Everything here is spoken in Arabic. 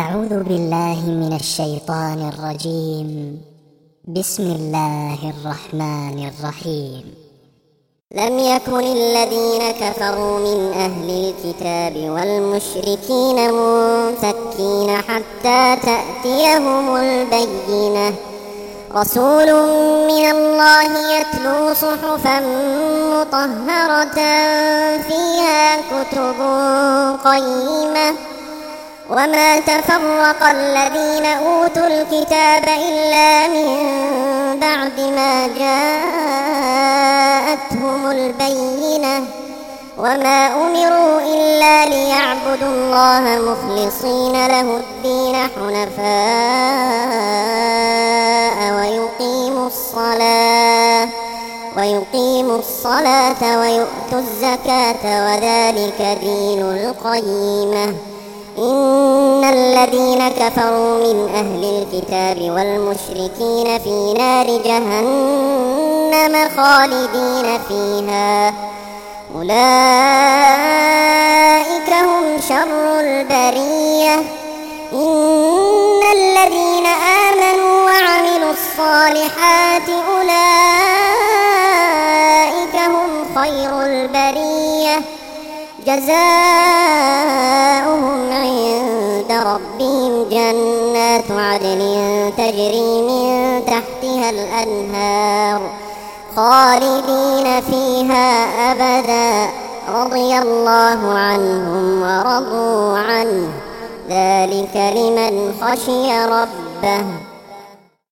أعوذ بالله من الشيطان الرجيم. بسم الله الرحمن الرحيم. لم يكن الذين كفروا من أهل الكتاب والمشركين منفكين حتى تأتيهم البينة، رسول من الله يتلو صحفا مطهرة فيها كتب قيمة، وما تفرق الذين أوتوا الكتاب إلا من بعد ما جاءتهم البينة، وما أمروا إلا ليعبدوا الله مخلصين له الدين حنفاء ويقيموا الصلاة ويؤتوا الزكاة وذلك دين القيمة. إن الذين كفروا من أهل الكتاب والمشركين في نار جهنم خالدين فيها، أولئك هم شر البرية. إن الذين آمنوا وعملوا الصالحات أولئك هم خير البرية، جزاؤهم عند ربهم جنات عدن تجري من تحتها الأنهار خالدين فيها أبدا، رضي الله عنهم ورضوا عنه، ذلك لمن خشي ربه.